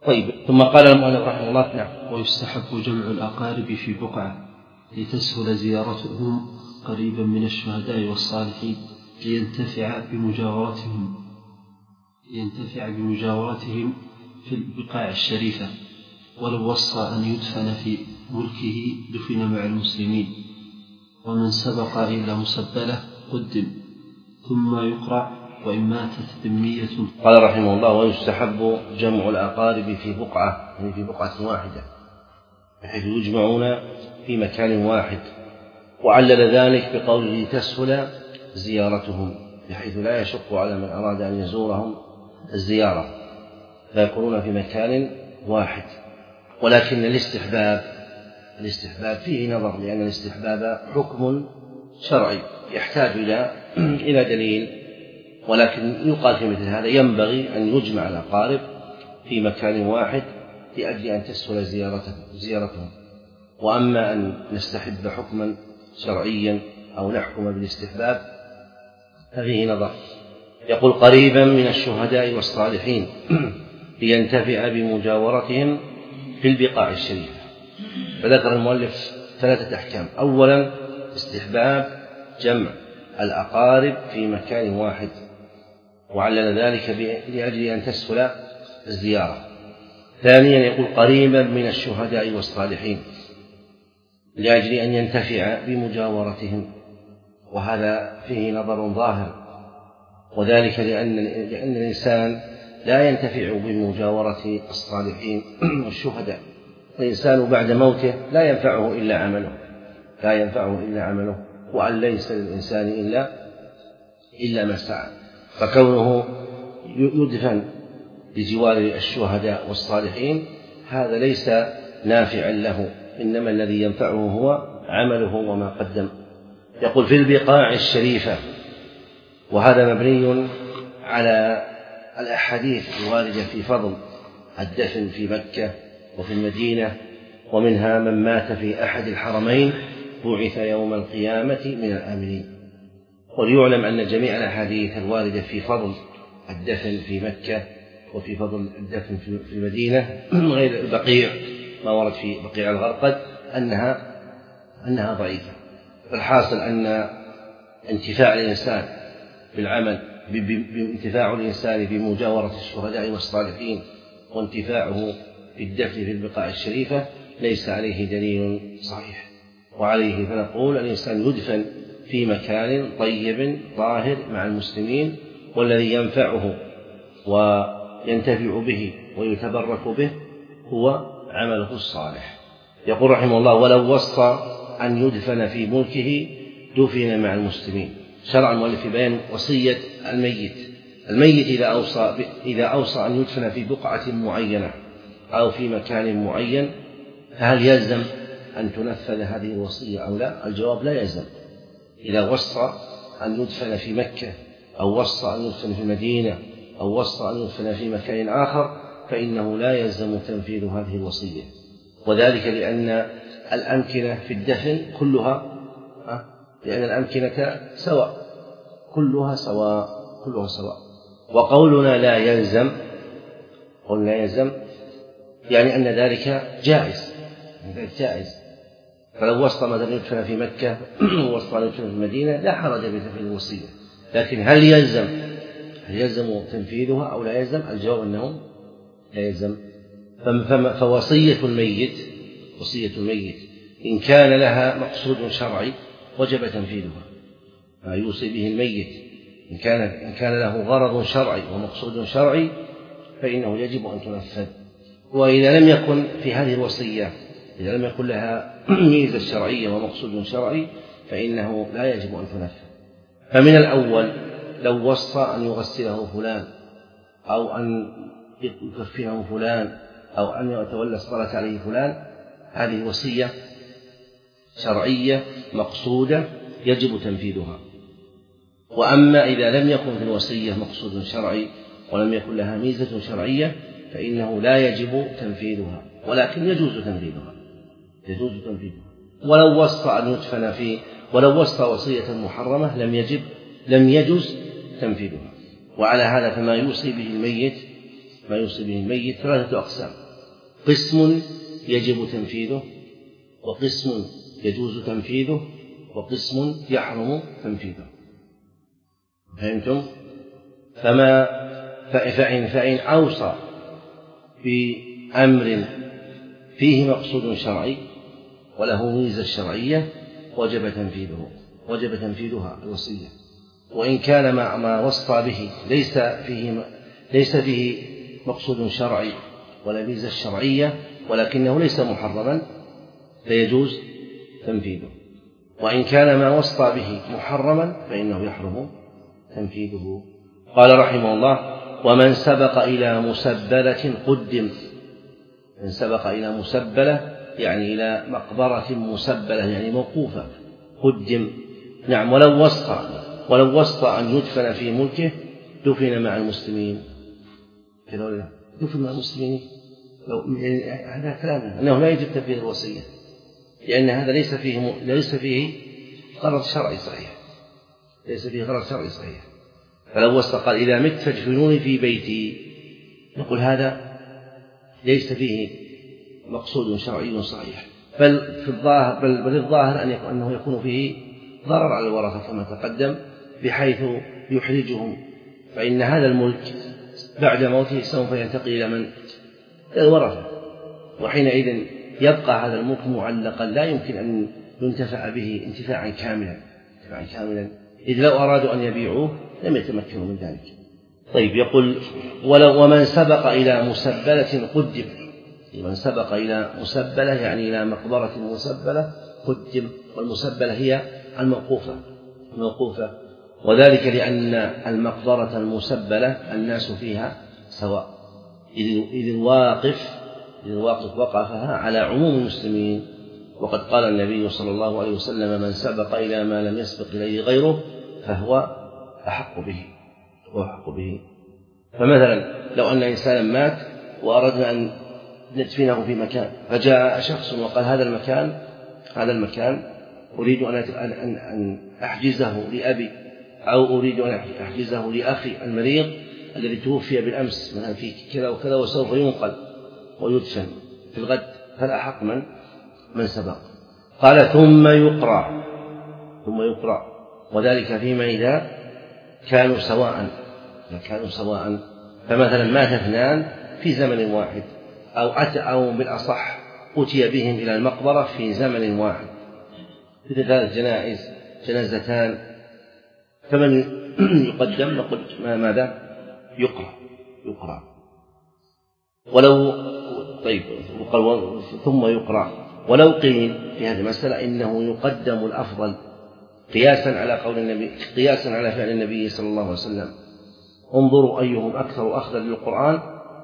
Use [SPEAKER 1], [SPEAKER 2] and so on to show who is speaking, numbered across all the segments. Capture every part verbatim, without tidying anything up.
[SPEAKER 1] طيب. ثم قال المؤلف رحمه الله: نعم.
[SPEAKER 2] ويستحب جمع الأقارب في بقعة لتسهل زيارتهم قريبا من الشهداء والصالحين لينتفع بمجاورتهم لينتفع بمجاورتهم في البقاع الشريفة. ولو وصى أن يدفن في ملكه دفن مع المسلمين، ومن سبق إلى مسبلة قدم ثم يقرع وإن ماتت ذمية.
[SPEAKER 1] قال رحمه الله: ويستحب جمع الأقارب في بقعة، يعني في بقعة واحدة، بحيث يجمعون في مكان واحد، وعلل ذلك بقوله: تسهل زيارتهم، بحيث لا يشق على من أراد أن يزورهم الزيارة، فيكونون في مكان واحد. ولكن الاستحباب الاستحباب فيه نظر، لأن الاستحباب حكم شرعي يحتاج إلى إلى دليل، ولكن يقال في مثل هذا ينبغي أن يجمع الأقارب في مكان واحد لأجل أن تسهل زيارتهم. وأما أن نستحب حكما شرعيا أو نحكم بالاستحباب ففيه نظر. يقول: قريبا من الشهداء والصالحين لينتفع بمجاورتهم في البقاع الشريفة. فذكر المؤلف ثلاثة أحكام: أولا استحباب جمع الأقارب في مكان واحد، وعلل ذلك لأجل أن تسهل الزيارة. ثانيا يقول: قريبا من الشهداء والصالحين لأجل أن ينتفع بمجاورتهم، وهذا فيه نظر ظاهر، وذلك لأن, لأن الإنسان لا ينتفع بمجاورة الصالحين والشهداء. الإنسان بعد موته لا ينفعه إلا عمله لا ينفعه إلا عمله وأن ليس للإنسان إلا إلا ما سعى. فكونه يدفن بجوار الشهداء والصالحين هذا ليس نافعا له، إنما الذي ينفعه هو عمله وما قدم. يقول: في البقاع الشريفة، وهذا مبني على الأحاديث الواردة في فضل الدفن في مكة وفي المدينة، ومنها: من مات في أحد الحرمين بعث يوم القيامة من الآمنين. وليعلم أن جميع الأحاديث الواردة في فضل الدفن في مكة وفي فضل الدفن في المدينة غير البقيع، ما ورد في بقيع الغرقد، أنها أنها ضعيفة. فالحاصل أن انتفاع الإنسان بالعمل بانتفاع الإنسان بمجاورة الشهداء والصالحين وانتفاعه بالدفن في البقاع الشريفة ليس عليه دليل صحيح، وعليه فنقول: الإنسان يدفن في مكان طيب طاهر مع المسلمين، والذي ينفعه وينتفع به ويتبرك به هو عمله الصالح. يقول رحمه الله: ولو وصى أن يدفن في ملكه دفن مع المسلمين. شرع المؤلف في بيان وصية الميت. الميت إذا أوصى, إذا أوصى أن يدفن في بقعة معينة أو في مكان معين، فهل يلزم أن تنفذ هذه الوصية أو لا؟ الجواب: لا يلزم. إذا وصى أن يدفن في مكة أو وصى أن يدفن في المدينة أو وصى أن يدفن في مكان آخر فإنه لا يلزم تنفيذ هذه الوصية، وذلك لأن الأمكنة في الدفن كلها لأن الأمكنة سواء كلها سواء كلها سواء وقولنا لا يلزم قلنا يلزم يعني أن ذلك جائز ذلك جائز فلو وصى مثلا يدفن في مكة ووصى يدفن في المدينة لا حرج بتنفيذ الوصية، لكن هل يلزم هل يلزم تنفيذها أو لا يلزم؟ الجواب أنه لا يلزم. فوصية الميت وصية الميت إن كان لها مقصود شرعي وجب تنفيذها، ما يوصي به الميت إن كان إن كان له غرض شرعي ومقصود شرعي فإنه يجب أن تنفذ. وإذا لم يكن في هذه الوصية إذا لم يكن لها ميزة شرعية ومقصود شرعي فإنه لا يجب أن تنفذ. فمن الأول لو وصى أن يغسله فلان أو أن يكفنه فلان أو أن يتولى الصلاة عليه فلان، هذه وصية شرعية مقصودة يجب تنفيذها. وأما إذا لم يكن في الوصية مقصود شرعي ولم يكن لها ميزة شرعية فإنه لا يجب تنفيذها، ولكن يجوز تنفيذها يجوز تنفيذها ولو وصى أن يدفن في ولو وصى وصية محرمة لم يجب لم يجوز تنفيذها. وعلى هذا فما يوصي به الميت ما يوصي به الميت ثلاثة أقسام: قسم يجب تنفيذه، وقسم يجوز تنفيذه، وقسم يحرم تنفيذه. فهمتم؟ فما فإن, فإن أوصى بأمر فيه مقصود شرعي وله ميزة شرعية وجب تنفيذه وجب تنفيذها الوصية. وإن كان ما ما وصى به ليس فيه ليس فيه مقصود شرعي ولا ميزة شرعية ولكنه ليس محرما فيجوز تنفيذه. وإن كان ما وصى به محرما فإنه يحرم تنفيذه. قال رحمه الله: ومن سبق إلى مسبلة قدم. من سبق إلى مسبلة يعني إلى مقبرة مسبلة يعني موقوفة قدم. نعم. ولو وصى ولو وصى أن يدفن في ملكه دفن مع المسلمين. دفن مع المسلمين لو هذا كلامنا أنه لا يجب تنفيذ الوصية، لأن هذا ليس فيه ليس فيه غرض شرعي صحيح ليس فيه غرض شرعي صحيح. فلو وصى قال: إذا مت فادفنوني في بيتي، نقول هذا ليس فيه مقصود شرعي صحيح، بل في الظاهر بل, بل الظاهر أن يكون أنه يكون فيه ضرر على الورثة كما تقدم، بحيث يحرجهم، فإن هذا الملك بعد موته سوف ينتقل إلى من؟ إلى الورثة، وحينئذ يبقى هذا الملك معلقا لا يمكن أن ينتفع به انتفاعا كاملا انتفاعا كاملا إذ لو أرادوا أن يبيعوه لم يتمكنوا من ذلك. طيب، يقول: ولو ومن سبق إلى مسبلة قدم. من سبق إلى مسبلة يعني إلى مقبرة مسبلة قدم، والمسبلة هي الموقوفة الموقوفة وذلك لأن المقبرة المسبلة الناس فيها سواء، إذ الواقف إذ الواقف وقفها على عموم المسلمين. وقد قال النبي صلى الله عليه وسلم: من سبق إلى ما لم يسبق إليه غيره فهو أحق به هو أحق به. فمثلا لو أن إنسانا مات وأردنا أن ندفنه في مكان، فجاء شخص وقال: هذا المكان هذا المكان أريد أن أن أحجزه لأبي، أو أريد أن أحجزه لأخي المريض الذي توفي بالأمس مثلا في كذا وكذا وسوف ينقل ويدفن في الغد، فالأحق من من سبق. قال: ثم يقرأ ثم يقرأ وذلك فيما إذا كانوا سواء كانوا سواء فمثلا مات اثنان في زمن واحد، أو أتى أو بالأصح أتي بهم إلى المقبرة في زمن واحد، في ثلاث جنائز جنازتان، فمن يقدم؟ نقول ماذا؟ يقرأ يقرأ ولو طيب ثم يقرأ. ولو قيل في هذه المسألة إنه يقدم الأفضل قياسا على قول النبي قياسا على فعل النبي صلى الله عليه وسلم: انظروا أيهم أكثر أخذا للقرآن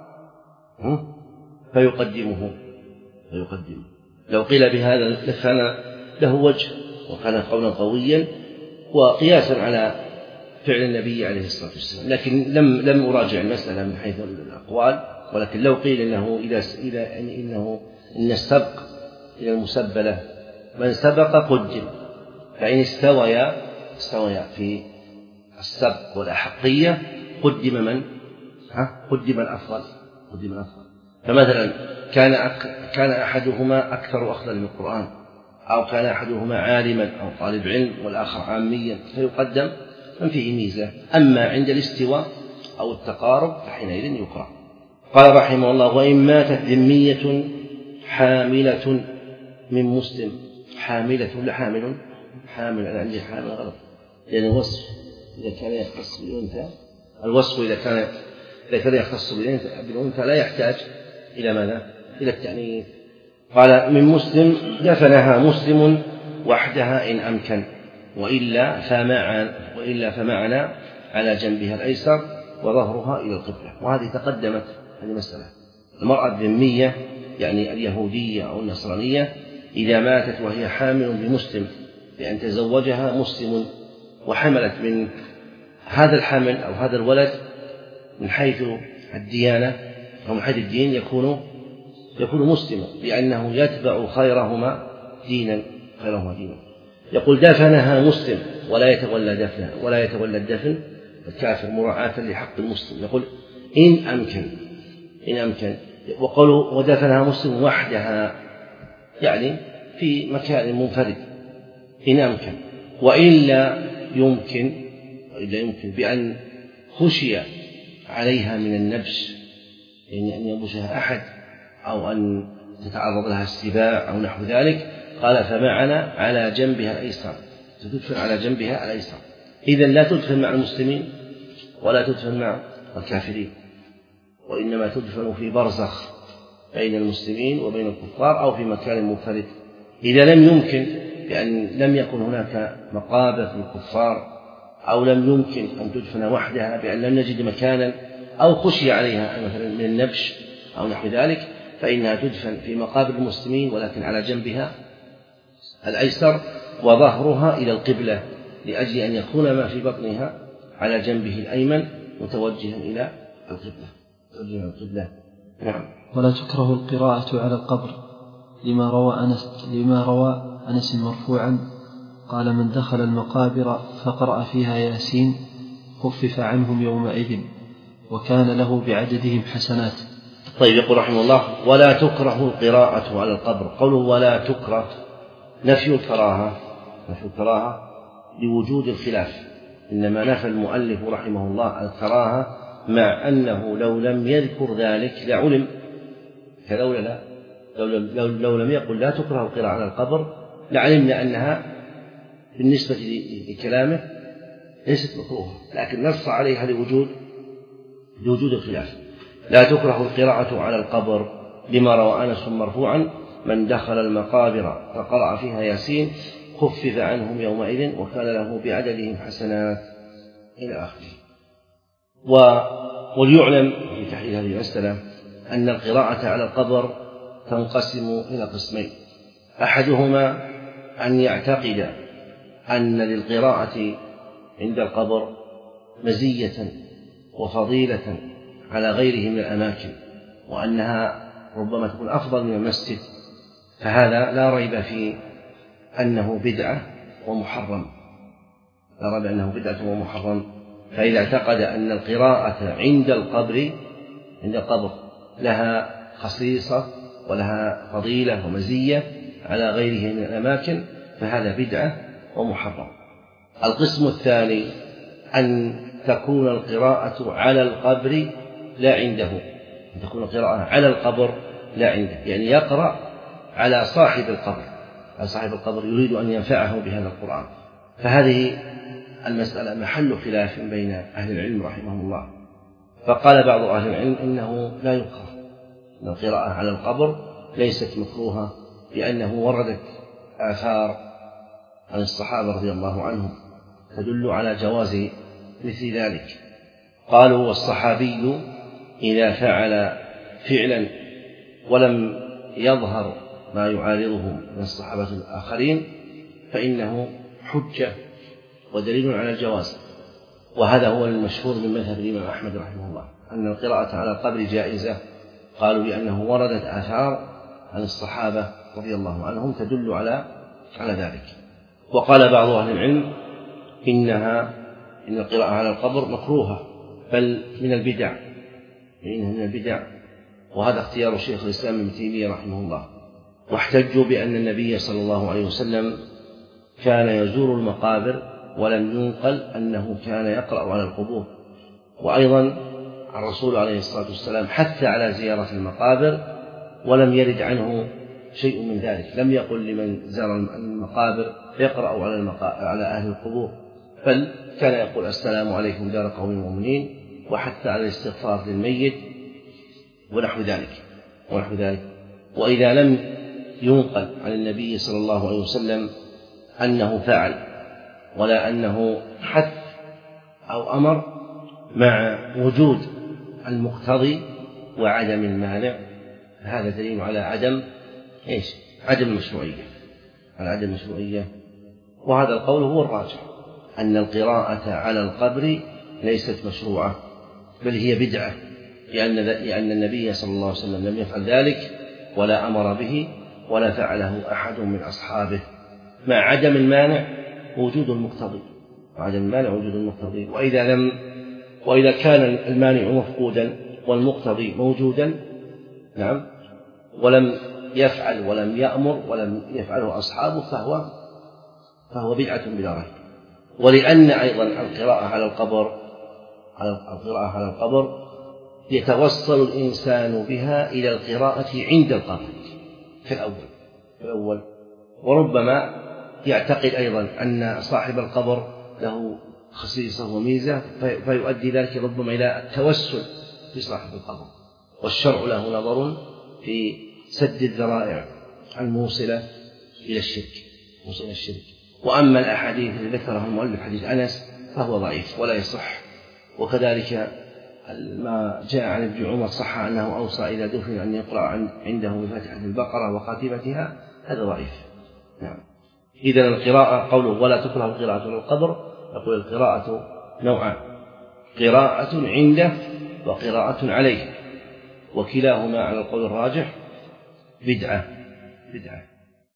[SPEAKER 1] فيقدمه فيقدمه لو قيل بهذا لكان له وجه وكان قولا قويا وقياسا على فعل النبي عليه الصلاة والسلام، لكن لم لم أراجع المسألة من حيث الأقوال. ولكن لو قيل إنه إلى إلى يعني إنه إن السبق إلى المسبلة من سبق قدم، فإن استويا استويا في السبق والأحقية قدم من؟ ها قدم الأفضل قدم الأفضل. فمثلا كان أك كان أحدهما أكثر أخذا للقرآن، أو كان أحدهما عالما أو طالب علم والآخر عاميا، فيقدم من فيه ميزة. أما عند الاستواء أو التقارب فحينئذ يقرأ. قال رحمه الله: وإن ماتت ذمية حاملة من مسلم. حاملة ولا حامل؟ حامل. أنا عندي حامل غلط، لأن الوصف إذا كان يختص بالأنثى الوصف إذا كان إذا كان يختص بالأنثى لا يحتاج إلى ماذا؟ إلى التأنيث. قال: من مسلم دفنها مسلم وحدها إن أمكن، وإلا فمع وإلا فمعنا على جنبها الأيسر وظهرها إلى القبلة. وهذه تقدمت هذه مسألة. المرأة الذمية يعني اليهودية أو النصرانية إذا ماتت وهي حامل بمسلم بأن تزوجها مسلم وحملت من هذا الحمل أو هذا الولد من حيث الديانة أو من حيث الدين يكون يكون مسلما، لأنه يتبع خيرهما دينا خيرهما دينا. يقول: دفنها مسلم ولا يتولى دفنها ولا يتولى الدفن الكافر مراعاة لحق المسلم. يقول: إن أمكن إن أمكن. وقالوا ودفنها مسلم وحدها، يعني في مكان منفرد إن أمكن. وإلا يمكن وإلا يمكن بأن خشي عليها من النبش، يعني أن ينبشها أحد أو أن تتعرض لها السباع أو نحو ذلك. قال فمعنا على جنبها الأيسر، تدفن على جنبها الأيسر. إذن لا تدفن مع المسلمين ولا تدفن مع الكافرين، وإنما تدفن في برزخ بين المسلمين وبين الكفار أو في مكان منفرد. إذا لم يمكن بأن لم يكن هناك مقابر للكفار، أو لم يمكن أن تدفن وحدها بأن لم نجد مكانا، أو خشي عليها مثلا من النبش أو نحو ذلك، فإنها تدفن في مقابر المسلمين ولكن على جنبها الأيسر وظهرها إلى القبلة، لأجل أن يكون ما في بطنها على جنبه الأيمن متوجها إلى القبلة. القبلة. نعم.
[SPEAKER 2] ولا تكره القراءة على القبر لما روى أنس لما روى أنس مرفوعا قال من دخل المقابر فقرأ فيها ياسين خفف عنهم يومئذ وكان له بعددهم حسنات.
[SPEAKER 1] طيب، يقول رحمه الله ولا تكره القراءة على القبر. قوله ولا تكره نفي الكراهة، نفي الكراهة لوجود الخلاف، إنما نفى المؤلف رحمه الله الكراهة مع أنه لو لم يذكر ذلك لعلم، كلولا لا لو, لو, لو لم يقل لا تكره القراءة على القبر لعلمنا أنها بالنسبة لكلامه ليست مكروهة، لكن نص عليها لوجود لوجود الخلاف. لا تكره القراءة على القبر لما روى أنس مرفوعا من دخل المقابر فقرأ فيها ياسين خفف عنهم يومئذ وكان له بعددهم حسنات إلى آخره. وليعلم في تحليل هذه المسألة أن القراءة على القبر تنقسم إلى قسمين: أحدهما أن يعتقد أن للقراءة عند القبر مزية وفضيلة على غيره من الأماكن، وأنها ربما تكون أفضل من المسجد، فهذا لا ريب في أنه بدعة ومحرم، لا ريب أنه بدعة ومحرم. فإذا اعتقد أن القراءة عند القبر عند القبر لها خصيصة ولها فضيلة ومزية على غيره من الأماكن فهذا بدعة ومحرم. القسم الثاني أن تكون القراءة على القبر لا عنده، أن تكون القراءة على القبر لا عنده، يعني يقرأ على صاحب القبر، على صاحب القبر يريد أن ينفعه بهذا القرآن. فهذه المسألة محل خلاف بين أهل العلم رحمهم الله. فقال بعض أهل العلم إنه لا يكره، أن القراءة على القبر ليست مكروهة، لأنه وردت آثار عن الصحابة رضي الله عنهم تدل على جواز مثل ذلك. قالوا والصحابي إذا فعل فعلا ولم يظهر ما يعارضه من الصحابة الآخرين فإنه حجة ودليل على الجواز. وهذا هو المشهور من مذهب الإمام أحمد رحمه الله، أن القراءة على القبر جائزة. قالوا لأنه وردت آثار عن الصحابة رضي الله عنهم تدل على على ذلك. وقال بعض أهل العلم إنها إن القراءة على القبر مكروهة بل من البدع، إنها من البدع، وهذا اختيار شيخ الإسلام ابن تيمية رحمه الله. واحتجوا بأن النبي صلى الله عليه وسلم كان يزور المقابر ولم ينقل أنه كان يقرأ على القبور، وأيضا الرسول عليه الصلاة والسلام حث على زيارة المقابر ولم يرد عنه شيء من ذلك، لم يقل لمن زار المقابر يقرأ على, المقا... على أهل القبور، بل كان يقول السلام عليكم دار قوم مؤمنين، وحث على الاستغفار للميت ونحو ذلك ونحو ذلك. وإذا لم ينقل عن النبي صلى الله عليه وسلم أنه فعل ولا أنه حث أو أمر مع وجود المقتضي وعدم المانع، هذا دليل على عدم إيش؟ عدم المشروعية، على عدم المشروعية. وهذا القول هو الراجح، أن القراءة على القبر ليست مشروعة بل هي بدعة، لأن لأن النبي صلى الله عليه وسلم لم يفعل ذلك ولا أمر به ولا فعله أحد من أصحابه، مع عدم المانع وجود المقتضي، وعدم المانع وجود المقتضي. وإذا لم وإذا كان المانع مفقودا والمقتضي موجودا نعم ولم يفعل ولم يأمر ولم يفعله أصحابه فهو فهو بدعة بلا ريب. ولأن أيضا القراءة على القبر على القراءة على القبر يتوصل الإنسان بها إلى القراءة عند القبر في الأول في الأول وربما يعتقد أيضا أن صاحب القبر له خصيصة وميزة فيؤدي ذلك ربما إلى التوسل في صاحب القبر. والشرع له نظر في سد الذرائع الموصلة إلى الشرك موصلة الشرك. وأما الأحاديث التي ذكرها المؤلف حديث أنس فهو ضعيف ولا يصح. وكذلك ما جاء عن ابن عمر صح أنه أوصى إذا دفن أن يقرأ عنده بفاتحة البقرة وخاتمتها، هذا ضعيف. نعم. إذن القراءة قوله ولا تكره القراءة على القبر، نقول القراءة نوعان: قراءة عنده وقراءة عليه، وكلاهما على القول الراجح بدعة بدعة